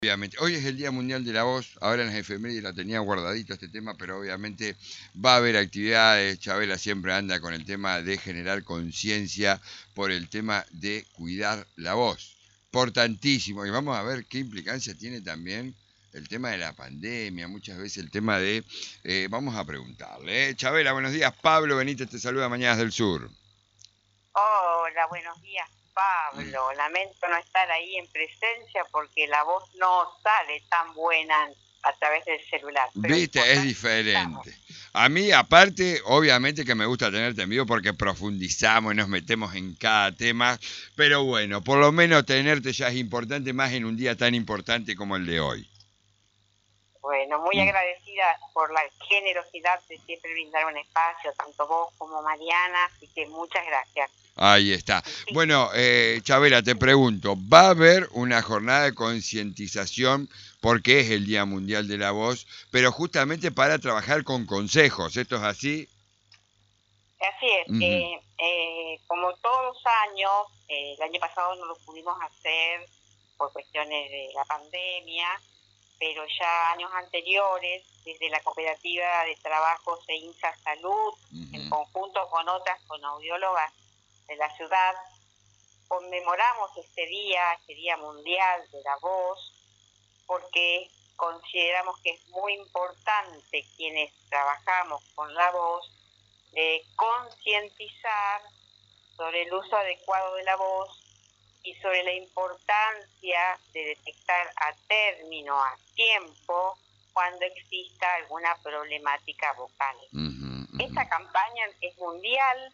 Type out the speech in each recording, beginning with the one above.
Obviamente, hoy es el Día Mundial de la Voz, ahora en las efemérides la tenía guardadito este tema, pero obviamente va a haber actividades, Chabela siempre anda con el tema de generar conciencia por el tema de cuidar la voz, importantísimo, y vamos a ver qué implicancia tiene también el tema de la pandemia, muchas veces el tema de, vamos a preguntarle, Chabela, buenos días, Pablo Benítez te saluda Mañanas del Sur. Hola, buenos días, Pablo. Lamento no estar ahí en presencia porque la voz no sale tan buena a través del celular. Pero Viste, es importante que estamos. diferente. A mí, aparte, obviamente que me gusta tenerte en vivo porque profundizamos y nos metemos en cada tema, pero bueno, por lo menos tenerte ya es importante, más en un día tan importante como el de hoy. Bueno, muy Mm. agradecida por la generosidad de siempre brindar un espacio, tanto vos como Mariana, así que muchas gracias. Ahí está. Sí, Bueno, Chabela, te pregunto, ¿va a haber una jornada de concientización porque es el Día Mundial de la Voz, pero justamente para trabajar con consejos? ¿Esto es así? así es. Ujú. Como todos los años, el año pasado no lo pudimos hacer por cuestiones de la pandemia, pero ya años anteriores, desde la Cooperativa de Trabajo CEINSA Salud, en Ujú. conjunto con otras fonoaudiólogas de la ciudad, conmemoramos este Día mundial de la voz, porque consideramos que es muy importante quienes trabajamos con la voz, concientizar sobre el uso adecuado de la voz y sobre la importancia de detectar a término, a tiempo, cuando exista alguna problemática vocal. Ujú, Esta ujú. campaña es mundial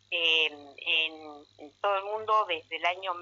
en todo el mundo desde el año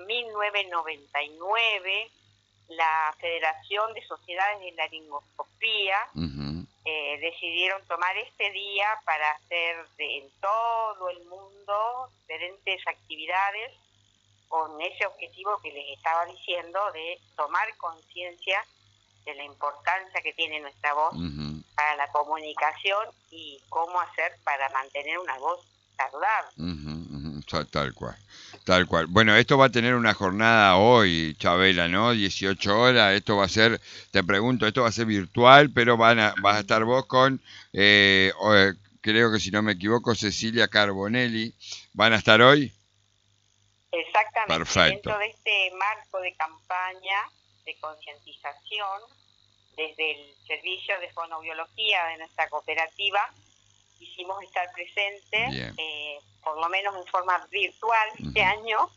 1999. La Federación de Sociedades de Laringoscopía Ujú. decidieron tomar este día para hacer en todo el mundo diferentes actividades con ese objetivo que les estaba diciendo de tomar conciencia de la importancia que tiene nuestra voz Ujú, para la comunicación y cómo hacer para mantener una voz saludable. ujú, ujú, tal cual. Tal cual. Bueno, esto va a tener una jornada hoy, Chabela, ¿no? 18 horas. Esto va a ser, te pregunto, esto va a ser virtual, pero vas a estar vos con, creo que si no me equivoco, Cecilia Carbonelli. ¿Van a estar hoy? Exactamente, Perfecto. dentro de este marco de campaña de concientización, desde el servicio de fonoaudiología de nuestra cooperativa, quisimos estar presentes, Bien. por lo menos en forma virtual este Ujú. año,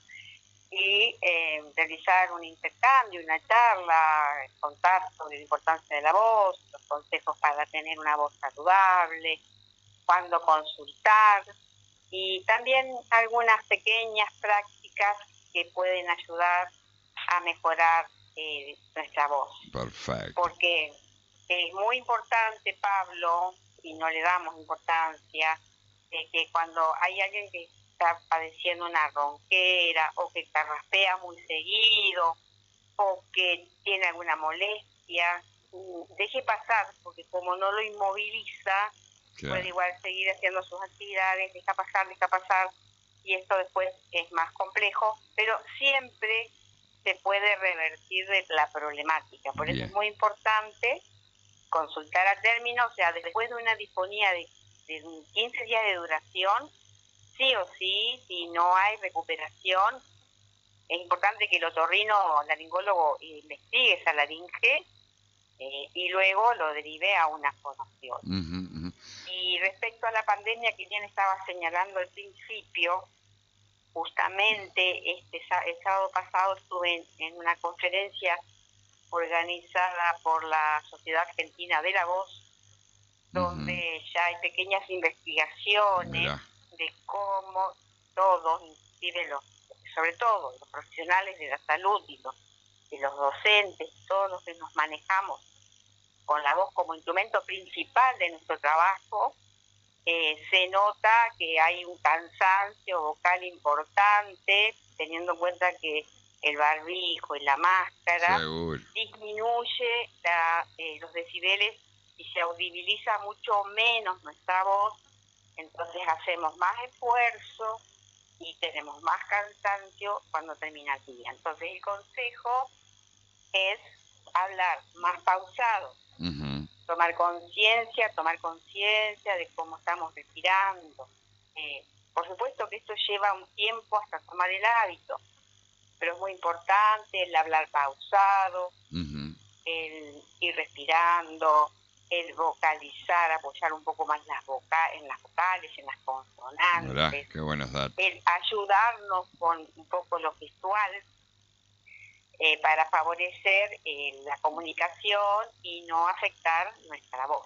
y realizar un intercambio, una charla, contar sobre la importancia de la voz, los consejos para tener una voz saludable, cuándo consultar, y también algunas pequeñas prácticas que pueden ayudar a mejorar nuestra voz. Perfecto. Porque es muy importante, Pablo, y no le damos importancia, de que cuando hay alguien que está padeciendo una ronquera o que carraspea muy seguido o que tiene alguna molestia, deje pasar, porque como no lo inmoviliza, Claro. puede igual seguir haciendo sus actividades, deja pasar, y esto después es más complejo, pero siempre se puede revertir de la problemática. Por eso es Bien. muy importante consultar a término, o sea, después de una disponía de 15 días de duración, sí o sí, si no hay recuperación, es importante que el otorrino laringólogo investigue esa laringe y luego lo derive a una fonación. Ujú, ujú. Y respecto a la pandemia que bien estaba señalando al principio, justamente el sábado pasado estuve en una conferencia organizada por la Sociedad Argentina de la Voz, donde ya hay pequeñas investigaciones Mirá. de cómo todos, inclusive sobre todo los profesionales de la salud y los docentes, todos los que nos manejamos con la voz como instrumento principal de nuestro trabajo, se nota que hay un cansancio vocal importante, teniendo en cuenta que el barbijo y la máscara Seguro. disminuye los decibeles y se audibiliza mucho menos nuestra voz, entonces hacemos más esfuerzo y tenemos más cansancio cuando termina el día. Entonces el consejo es hablar más pausado, tomar conciencia de cómo estamos respirando. Por supuesto que esto lleva un tiempo hasta tomar el hábito, pero es muy importante el hablar pausado, el ir respirando, el vocalizar, apoyar un poco más en las vocales, en las consonantes. Mirá, qué buenos datos. El ayudarnos con un poco lo gestual para favorecer la comunicación y no afectar nuestra voz.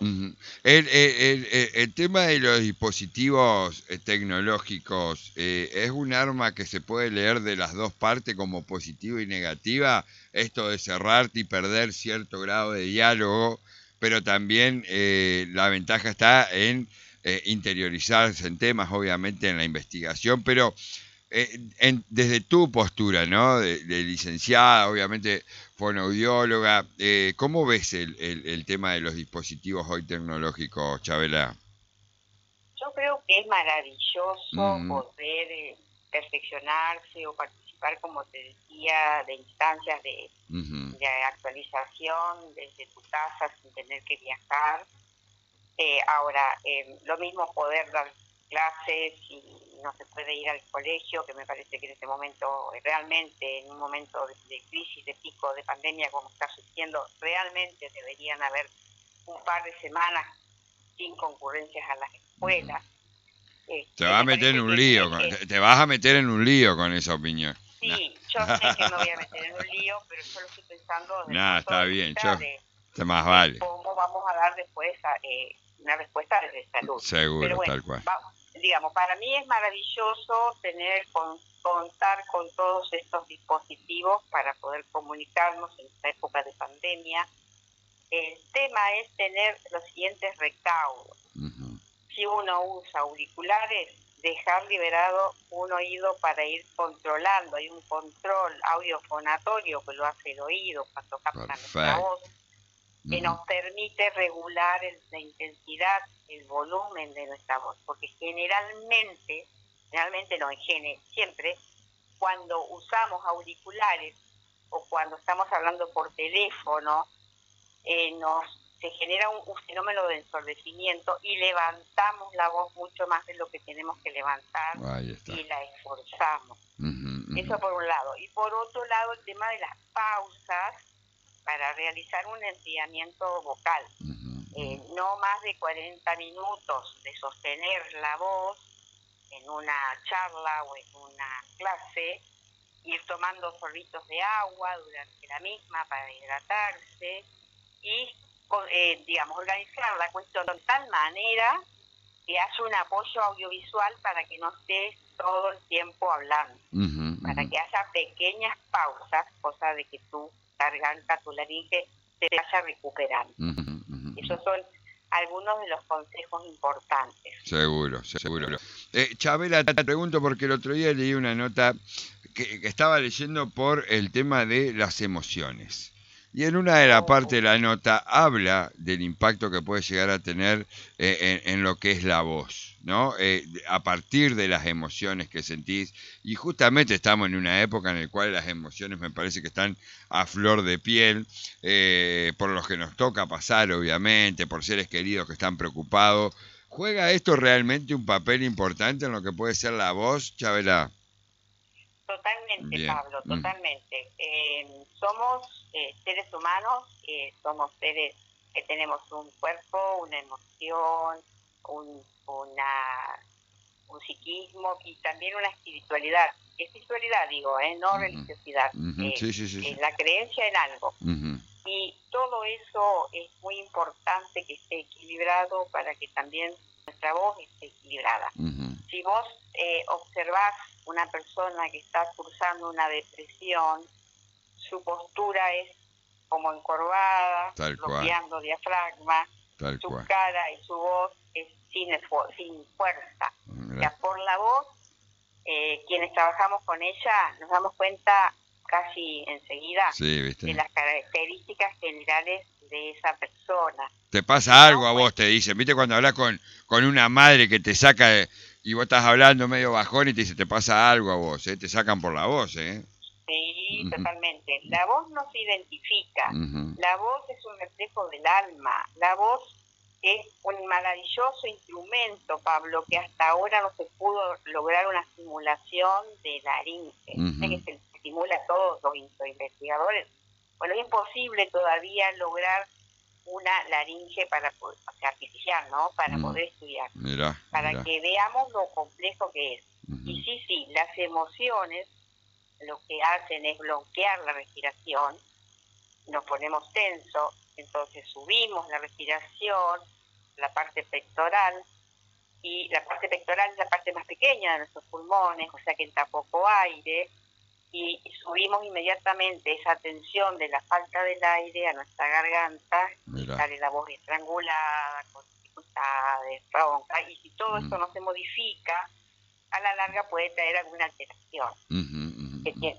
El tema de los dispositivos tecnológicos, ¿es un arma que se puede leer de las dos partes como positiva y negativa? Esto de cerrarte y perder cierto grado de diálogo, pero también la ventaja está en interiorizarse en temas, obviamente en la investigación, pero desde tu postura, ¿no? De licenciada, obviamente fonoaudióloga, ¿cómo ves el tema de los dispositivos hoy tecnológicos, Chabela? Yo creo que es maravilloso poder perfeccionarse o participar, como te decía, de instancias de actualización desde tu casa sin tener que viajar. Ahora, lo mismo poder dar clases y no se puede ir al colegio, que me parece que en este momento, realmente en un momento de crisis, de pico, de pandemia como está sucediendo, realmente deberían haber un par de semanas sin concurrencias a las escuelas. Te vas a meter en un lío, te vas a meter en un lío con esa opinión. Sí, yo sé que me voy a meter en un lío, pero yo lo estoy pensando desde está bien, más de vale. cómo vamos a dar después una respuesta desde salud. Seguro, pero bueno, tal cual. Digamos, para mí es maravilloso contar con todos estos dispositivos para poder comunicarnos en esta época de pandemia. El tema es tener los siguientes recaudos. Si uno usa auriculares, dejar liberado un oído para ir controlando. Hay un control audiofonatorio que lo hace el oído cuando capta nuestra voz, que nos permite regular la intensidad, el volumen de nuestra voz, porque generalmente no, siempre, cuando usamos auriculares o cuando estamos hablando por teléfono, se genera un fenómeno de ensordecimiento y levantamos la voz mucho más de lo que tenemos que levantar y la esforzamos. Eso por un lado. Y por otro lado, el tema de las pausas para realizar un enfriamiento vocal. No más de 40 minutos de sostener la voz en una charla o en una clase, ir tomando sorbitos de agua durante la misma para hidratarse y, organizar la cuestión de tal manera que haya un apoyo audiovisual para que no estés todo el tiempo hablando, para que haya pequeñas pausas, cosa de que tu garganta, tu laringe se vaya recuperando. Esos son algunos de los consejos importantes. Seguro. Chabela, te pregunto porque el otro día leí una nota que estaba leyendo por el tema de las emociones. Y en una de las partes de la nota habla del impacto que puede llegar a tener en lo que es la voz, ¿no? A partir de las emociones que sentís. Y justamente estamos en una época en la cual las emociones me parece que están a flor de piel, por los que nos toca pasar, obviamente, por seres queridos que están preocupados. ¿Juega esto realmente un papel importante en lo que puede ser la voz, Chabela? Totalmente, bien. Pablo, totalmente. Somos seres humanos, somos seres que tenemos un cuerpo, una emoción, un psiquismo y también una espiritualidad. Espiritualidad, digo, no religiosidad. La creencia en algo. Y todo eso es muy importante que esté equilibrado para que también nuestra voz esté equilibrada. Si vos observás una persona que está cursando una depresión, su postura es como encorvada, bloqueando diafragma, su cara y su voz es sin fuerza. O sea, por la voz, quienes trabajamos con ella nos damos cuenta casi enseguida de las características generales de esa persona. Te pasa algo a vos, te dicen, ¿viste? Cuando hablas con una madre que te saca y vos estás hablando medio bajón y te dice, te pasa algo a vos, te sacan por la voz, Sí, Ujú, totalmente. La voz nos identifica. ujú, La voz es un reflejo del alma. La voz es un maravilloso instrumento, Pablo, que hasta ahora no se pudo lograr una simulación de laringe. Sé que ujú. se simula a todos los investigadores. Bueno, es imposible todavía lograr una laringe para poder, o sea, artificial, ¿no? Para Mm, poder estudiar, mirá, para mirá. que veamos lo complejo que es. Y Ujú, sí, las emociones lo que hacen es bloquear la respiración, nos ponemos tensos, entonces subimos la respiración, la parte pectoral, y la parte pectoral es la parte más pequeña de nuestros pulmones, o sea que entra poco aire, y subimos inmediatamente esa tensión de la falta del aire a nuestra garganta y mirá. sale la voz estrangulada, con dificultades, ronca, y si todo esto Mm, no se modifica, a la larga puede traer alguna alteración ujú, ujú, que ujú. tiene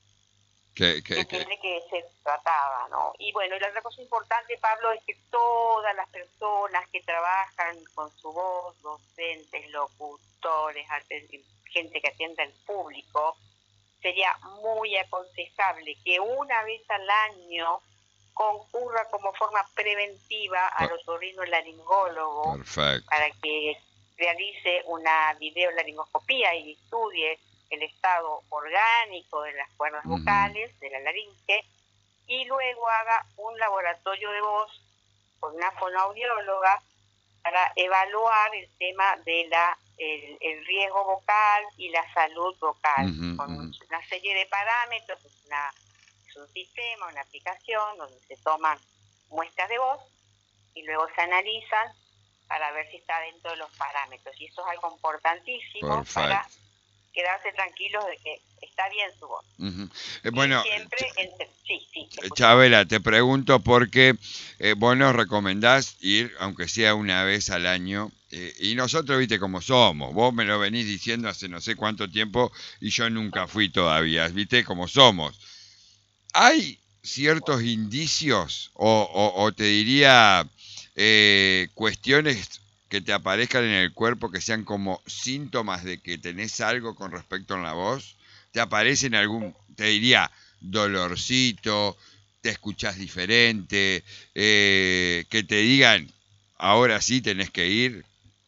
Que, que que, que, tiene que ser tratada, ¿no? Y bueno, y la otra cosa importante, Pablo, es que todas las personas que trabajan con su voz, docentes, locutores, gente que atienda al público, sería muy aconsejable que una vez al año concurra como forma preventiva al per- otorrinolaringólogo perfecto. para que realice una videolaringoscopía y estudie el estado orgánico de las cuerdas Ujú, vocales, de la laringe, y luego haga un laboratorio de voz con una fonoaudióloga para evaluar el tema de el riesgo vocal y la salud vocal, ujú, con ujú. una serie de parámetros, es un sistema, una aplicación donde se toman muestras de voz y luego se analizan para ver si está dentro de los parámetros. Y eso es algo importantísimo para Perfecto. quedarse tranquilos de que está bien su voz. Ujú. Y Bueno, siempre, sí, te escucho. Chabela, te pregunto porque vos nos recomendás ir, aunque sea una vez al año, y nosotros, viste cómo somos, vos me lo venís diciendo hace no sé cuánto tiempo y yo nunca fui todavía, viste cómo somos. ¿Hay ciertos indicios o te diría cuestiones que te aparezcan en el cuerpo que sean como síntomas de que tenés algo con respecto a la voz? ¿Te aparecen algún, te diría, dolorcito, te escuchás diferente, que te digan, ahora sí tenés que ir?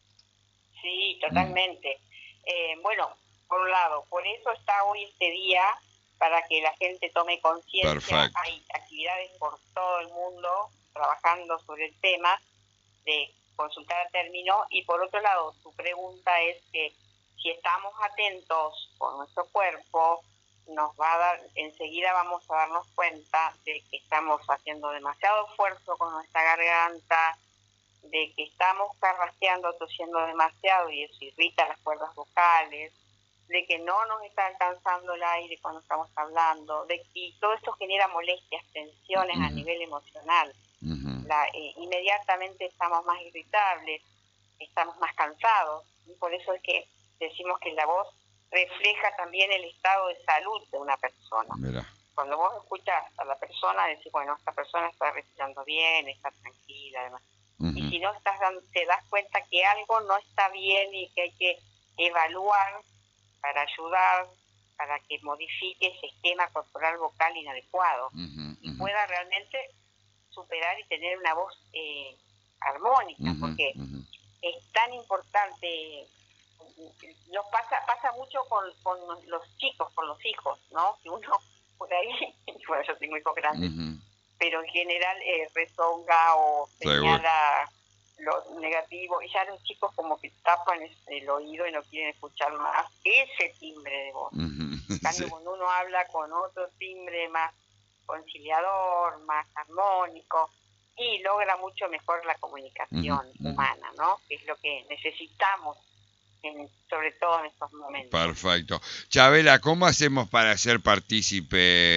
Sí, Mm, totalmente. Bueno, por un lado, por eso está hoy este día, para que la gente tome conciencia. perfecto. Hay actividades por todo el mundo trabajando sobre el tema de consultar a término. Y por otro lado, tu pregunta es que si estamos atentos con nuestro cuerpo, nos va a dar, enseguida vamos a darnos cuenta de que estamos haciendo demasiado esfuerzo con nuestra garganta, de que estamos carraspeando, tosiendo demasiado y eso irrita las cuerdas vocales, de que no nos está alcanzando el aire cuando estamos hablando, y todo esto genera molestias, tensiones a Ujú, nivel emocional. ujú, Inmediatamente estamos más irritables, estamos más cansados, y por eso es que decimos que la voz refleja también el estado de salud de una persona. mira. Cuando vos escuchás a la persona, decís, bueno, esta persona está respirando bien, está tranquila, además. Y Ujú, si no te das cuenta que algo no está bien y que hay que evaluar para ayudar, para que modifique ese esquema corporal vocal inadecuado ujú, y ujú, pueda realmente superar y tener una voz armónica, ujú, porque ujú. es tan importante. Nos pasa mucho con los chicos, con los hijos, ¿no? Que uno por ahí, bueno, yo tengo hijos grandes, Ujú, pero en general rezonga o seguro. señala lo negativo, y ya los chicos como que tapan el oído y no quieren escuchar más ese timbre de voz. Ujú, En sí. cambio, cuando uno habla con otro timbre más conciliador, más armónico, y logra mucho mejor la Ujú, comunicación ujú. humana, ¿no? Que es lo que necesitamos, sobre todo en estos momentos. Perfecto. Chabela, ¿cómo hacemos para ser partícipe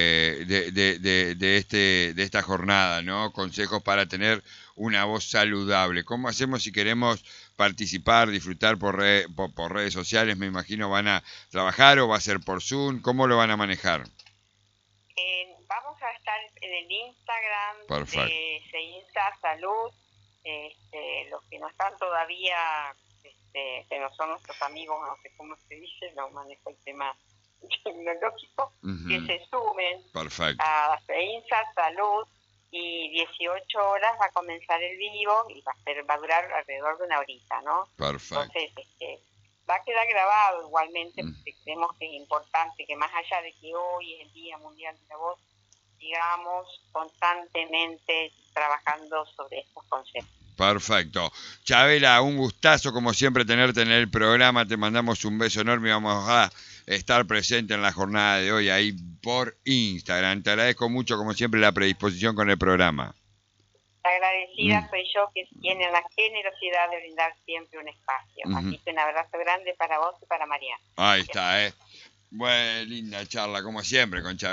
de esta jornada, ¿no? Consejos para tener una voz saludable. ¿Cómo hacemos si queremos participar, disfrutar por redes sociales? Me imagino van a trabajar o va a ser por Zoom. ¿Cómo lo van a manejar? Vamos a estar en el Instagram Perfecto. de CEINSA Salud. Los que no están todavía, que no son nuestros amigos, no sé cómo se dice, no manejo el tema tecnológico, que se sumen Perfecto. a FEINSA Salud, y 18 horas va a comenzar el vivo y va a durar alrededor de una horita, ¿no? Perfecto. Entonces, va a quedar grabado igualmente, porque creemos que es importante que más allá de que hoy es el Día Mundial de la Voz, sigamos constantemente trabajando sobre estos conceptos. Perfecto. Chabela, un gustazo como siempre tenerte en el programa. Te mandamos un beso enorme y vamos a estar presente en la jornada de hoy ahí por Instagram. Te agradezco mucho como siempre la predisposición con el programa. Agradecida soy yo, que tiene la generosidad de brindar siempre un espacio. Así que un abrazo grande para vos y para Mariana. Ahí está, Bueno, linda charla como siempre con Chabela.